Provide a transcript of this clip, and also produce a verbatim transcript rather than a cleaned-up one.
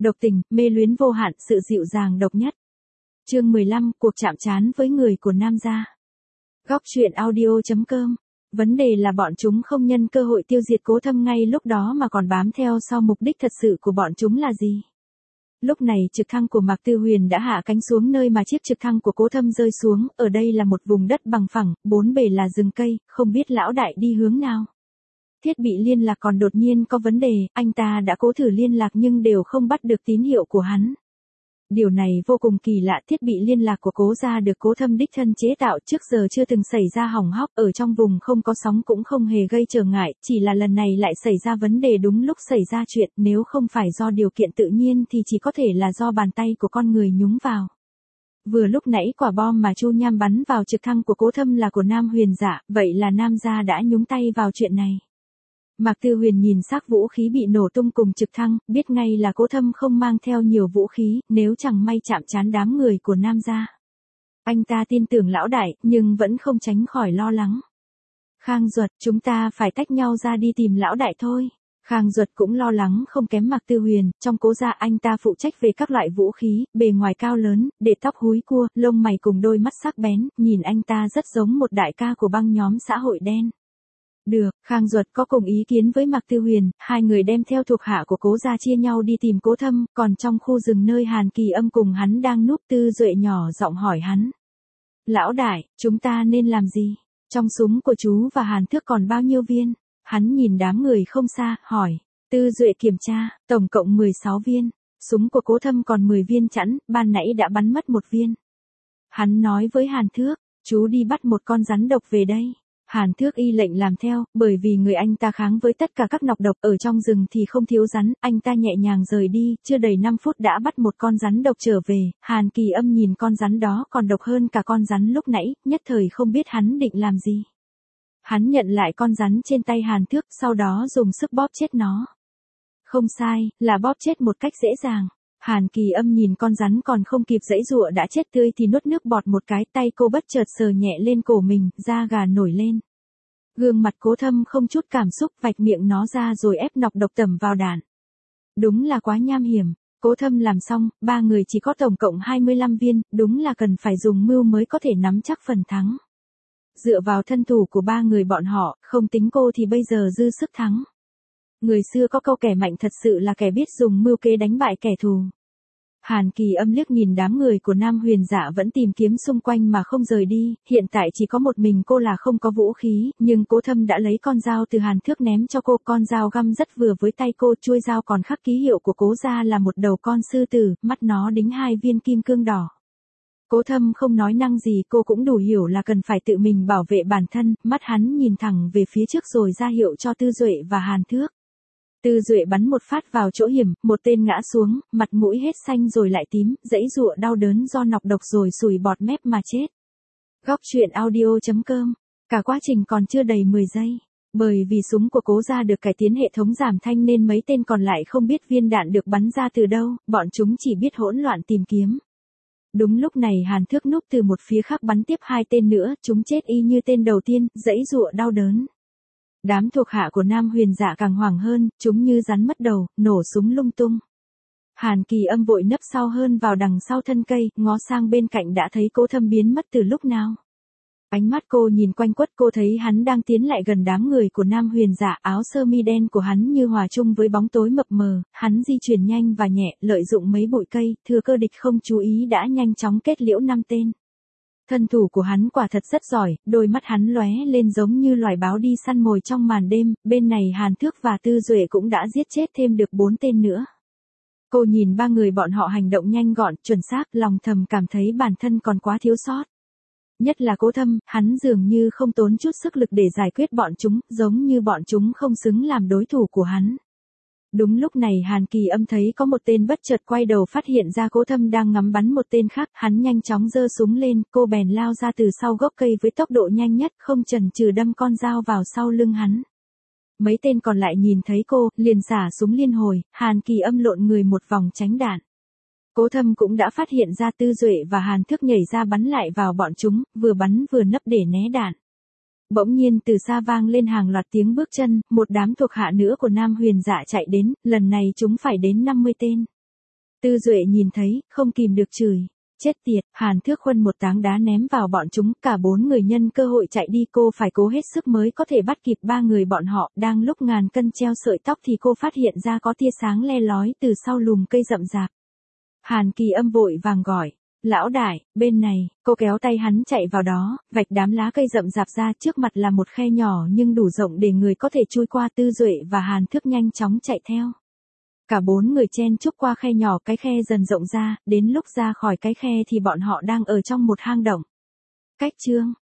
độc tình, mê luyến vô hạn, sự dịu dàng độc nhất. Chương mười lăm, cuộc chạm trán với người của nam gia. Góc truyện audio chấm com. Vấn đề là bọn chúng không nhân cơ hội tiêu diệt Cố Thâm ngay lúc đó mà còn bám theo sau, mục đích thật sự của bọn chúng là gì? Lúc này trực thăng của Mạc Tư Huyền đã hạ cánh xuống nơi mà chiếc trực thăng của Cố Thâm rơi xuống, ở đây là một vùng đất bằng phẳng, bốn bề là rừng cây, không biết lão đại đi hướng nào. Thiết bị liên lạc còn đột nhiên có vấn đề, anh ta đã cố thử liên lạc nhưng đều không bắt được tín hiệu của hắn. Điều này vô cùng kỳ lạ, thiết bị liên lạc của Cố gia được Cố Thâm đích thân chế tạo, trước giờ chưa từng xảy ra hỏng hóc, ở trong vùng không có sóng cũng không hề gây trở ngại, chỉ là lần này lại xảy ra vấn đề đúng lúc xảy ra chuyện, nếu không phải do điều kiện tự nhiên thì chỉ có thể là do bàn tay của con người nhúng vào. Vừa lúc nãy quả bom mà Chu Nham bắn vào trực thăng của Cố Thâm là của Nam Huyền Dạ, vậy là Nam gia đã nhúng tay vào chuyện này. Mạc Tư Huyền nhìn xác vũ khí bị nổ tung cùng trực thăng, biết ngay là Cố Thâm không mang theo nhiều vũ khí, nếu chẳng may chạm trán đám người của Nam gia. Anh ta tin tưởng lão đại, nhưng vẫn không tránh khỏi lo lắng. Khang Duật, chúng ta phải tách nhau ra đi tìm lão đại thôi. Khang Duật cũng lo lắng không kém Mạc Tư Huyền, trong Cố gia anh ta phụ trách về các loại vũ khí, bề ngoài cao lớn, để tóc húi cua, lông mày cùng đôi mắt sắc bén, nhìn anh ta rất giống một đại ca của băng nhóm xã hội đen. Được, Khang Duật có cùng ý kiến với Mạc Tư Huyền, hai người đem theo thuộc hạ của Cố gia chia nhau đi tìm Cố Thâm, còn trong khu rừng nơi Hàn Kỳ Âm cùng hắn đang núp, Tư Duệ nhỏ giọng hỏi hắn. Lão đại, chúng ta nên làm gì? Trong súng của chú và Hàn Thước còn bao nhiêu viên? Hắn nhìn đám người không xa, hỏi. Tư Duệ kiểm tra, tổng cộng mười sáu viên, súng của Cố Thâm còn mười viên chẵn, ban nãy đã bắn mất một viên. Hắn nói với Hàn Thước, chú đi bắt một con rắn độc về đây. Hàn Thước y lệnh làm theo, bởi vì người anh ta kháng với tất cả các nọc độc ở trong rừng thì không thiếu rắn, anh ta nhẹ nhàng rời đi, chưa đầy năm phút đã bắt một con rắn độc trở về, Hàn Kỳ Âm nhìn con rắn đó còn độc hơn cả con rắn lúc nãy, nhất thời không biết hắn định làm gì. Hắn nhận lại con rắn trên tay Hàn Thước, sau đó dùng sức bóp chết nó. Không sai, là bóp chết một cách dễ dàng. Hàn Kỳ Âm nhìn con rắn còn không kịp giãy giụa đã chết tươi thì nuốt nước bọt một cái, tay cô bất chợt sờ nhẹ lên cổ mình, da gà nổi lên. Gương mặt Cố Thâm không chút cảm xúc, vạch miệng nó ra rồi ép nọc độc tẩm vào đạn. Đúng là quá nham hiểm. Cố Thâm làm xong, ba người chỉ có tổng cộng hai mươi lăm viên, đúng là cần phải dùng mưu mới có thể nắm chắc phần thắng. Dựa vào thân thủ của ba người bọn họ, không tính cô thì bây giờ dư sức thắng. Người xưa có câu kẻ mạnh thật sự là kẻ biết dùng mưu kế đánh bại kẻ thù. Hàn Kỳ Âm liếc nhìn đám người của Nam Huyền Dạ vẫn tìm kiếm xung quanh mà không rời đi, hiện tại chỉ có một mình cô là không có vũ khí, nhưng Cố Thâm đã lấy con dao từ Hàn Thước ném cho cô, con dao găm rất vừa với tay cô, chuôi dao còn khắc ký hiệu của Cố gia là một đầu con sư tử, mắt nó đính hai viên kim cương đỏ. Cố Thâm không nói năng gì, cô cũng đủ hiểu là cần phải tự mình bảo vệ bản thân, mắt hắn nhìn thẳng về phía trước rồi ra hiệu cho Tư Duệ và Hàn Thước. Tư Duệ bắn một phát vào chỗ hiểm, một tên ngã xuống, mặt mũi hết xanh rồi lại tím, giãy giụa đau đớn do nọc độc rồi sùi bọt mép mà chết. Góc truyện audio chấm com. Cả quá trình còn chưa đầy mười giây. Bởi vì súng của Cố gia được cải tiến hệ thống giảm thanh nên mấy tên còn lại không biết viên đạn được bắn ra từ đâu, bọn chúng chỉ biết hỗn loạn tìm kiếm. Đúng lúc này Hàn Thước núp từ một phía khác bắn tiếp hai tên nữa, chúng chết y như tên đầu tiên, giãy giụa đau đớn. Đám thuộc hạ của Nam Huyền Dạ càng hoảng hơn, chúng như rắn mất đầu, nổ súng lung tung. Hàn Kỳ Âm vội nấp sau hơn vào đằng sau thân cây, ngó sang bên cạnh đã thấy Cố Thâm biến mất từ lúc nào. Ánh mắt cô nhìn quanh quất, cô thấy hắn đang tiến lại gần đám người của Nam Huyền Dạ, áo sơ mi đen của hắn như hòa chung với bóng tối mập mờ, hắn di chuyển nhanh và nhẹ, lợi dụng mấy bụi cây, thừa cơ địch không chú ý đã nhanh chóng kết liễu năm tên. Thân thủ của hắn quả thật rất giỏi, đôi mắt hắn lóe lên giống như loài báo đi săn mồi trong màn đêm, bên này Hàn Thước và Tư Duệ cũng đã giết chết thêm được bốn tên nữa. Cô nhìn ba người bọn họ hành động nhanh gọn, chuẩn xác, lòng thầm cảm thấy bản thân còn quá thiếu sót. Nhất là Cố Thâm, hắn dường như không tốn chút sức lực để giải quyết bọn chúng, giống như bọn chúng không xứng làm đối thủ của hắn. Đúng lúc này Hàn Kỳ Âm thấy có một tên bất chợt quay đầu phát hiện ra Cố Thâm đang ngắm bắn một tên khác, hắn nhanh chóng giơ súng lên, cô bèn lao ra từ sau gốc cây với tốc độ nhanh nhất, không chần chừ đâm con dao vào sau lưng hắn. Mấy tên còn lại nhìn thấy cô, liền xả súng liên hồi, Hàn Kỳ Âm lộn người một vòng tránh đạn. Cố Thâm cũng đã phát hiện ra Tư Duệ và Hàn Thước nhảy ra bắn lại vào bọn chúng, vừa bắn vừa nấp để né đạn. Bỗng nhiên từ xa vang lên hàng loạt tiếng bước chân, một đám thuộc hạ nữa của Nam Huyền Dạ chạy đến, lần này chúng phải đến năm mươi tên. Tư Duệ nhìn thấy, không kìm được chửi. Chết tiệt, Hàn Thước Khuân một táng đá ném vào bọn chúng, cả bốn người nhân cơ hội chạy đi, cô phải cố hết sức mới có thể bắt kịp ba người bọn họ, đang lúc ngàn cân treo sợi tóc thì cô phát hiện ra có tia sáng le lói từ sau lùm cây rậm rạp. Hàn Kỳ Âm vội vàng gọi, lão đại, bên này, cô kéo tay hắn chạy vào đó, vạch đám lá cây rậm rạp ra, trước mặt là một khe nhỏ nhưng đủ rộng để người có thể chui qua. Tư Duệ và Hàn Thước nhanh chóng chạy theo. Cả bốn người chen chúc qua khe nhỏ, cái khe dần rộng ra, đến lúc ra khỏi cái khe thì bọn họ đang ở trong một hang động. Cách chương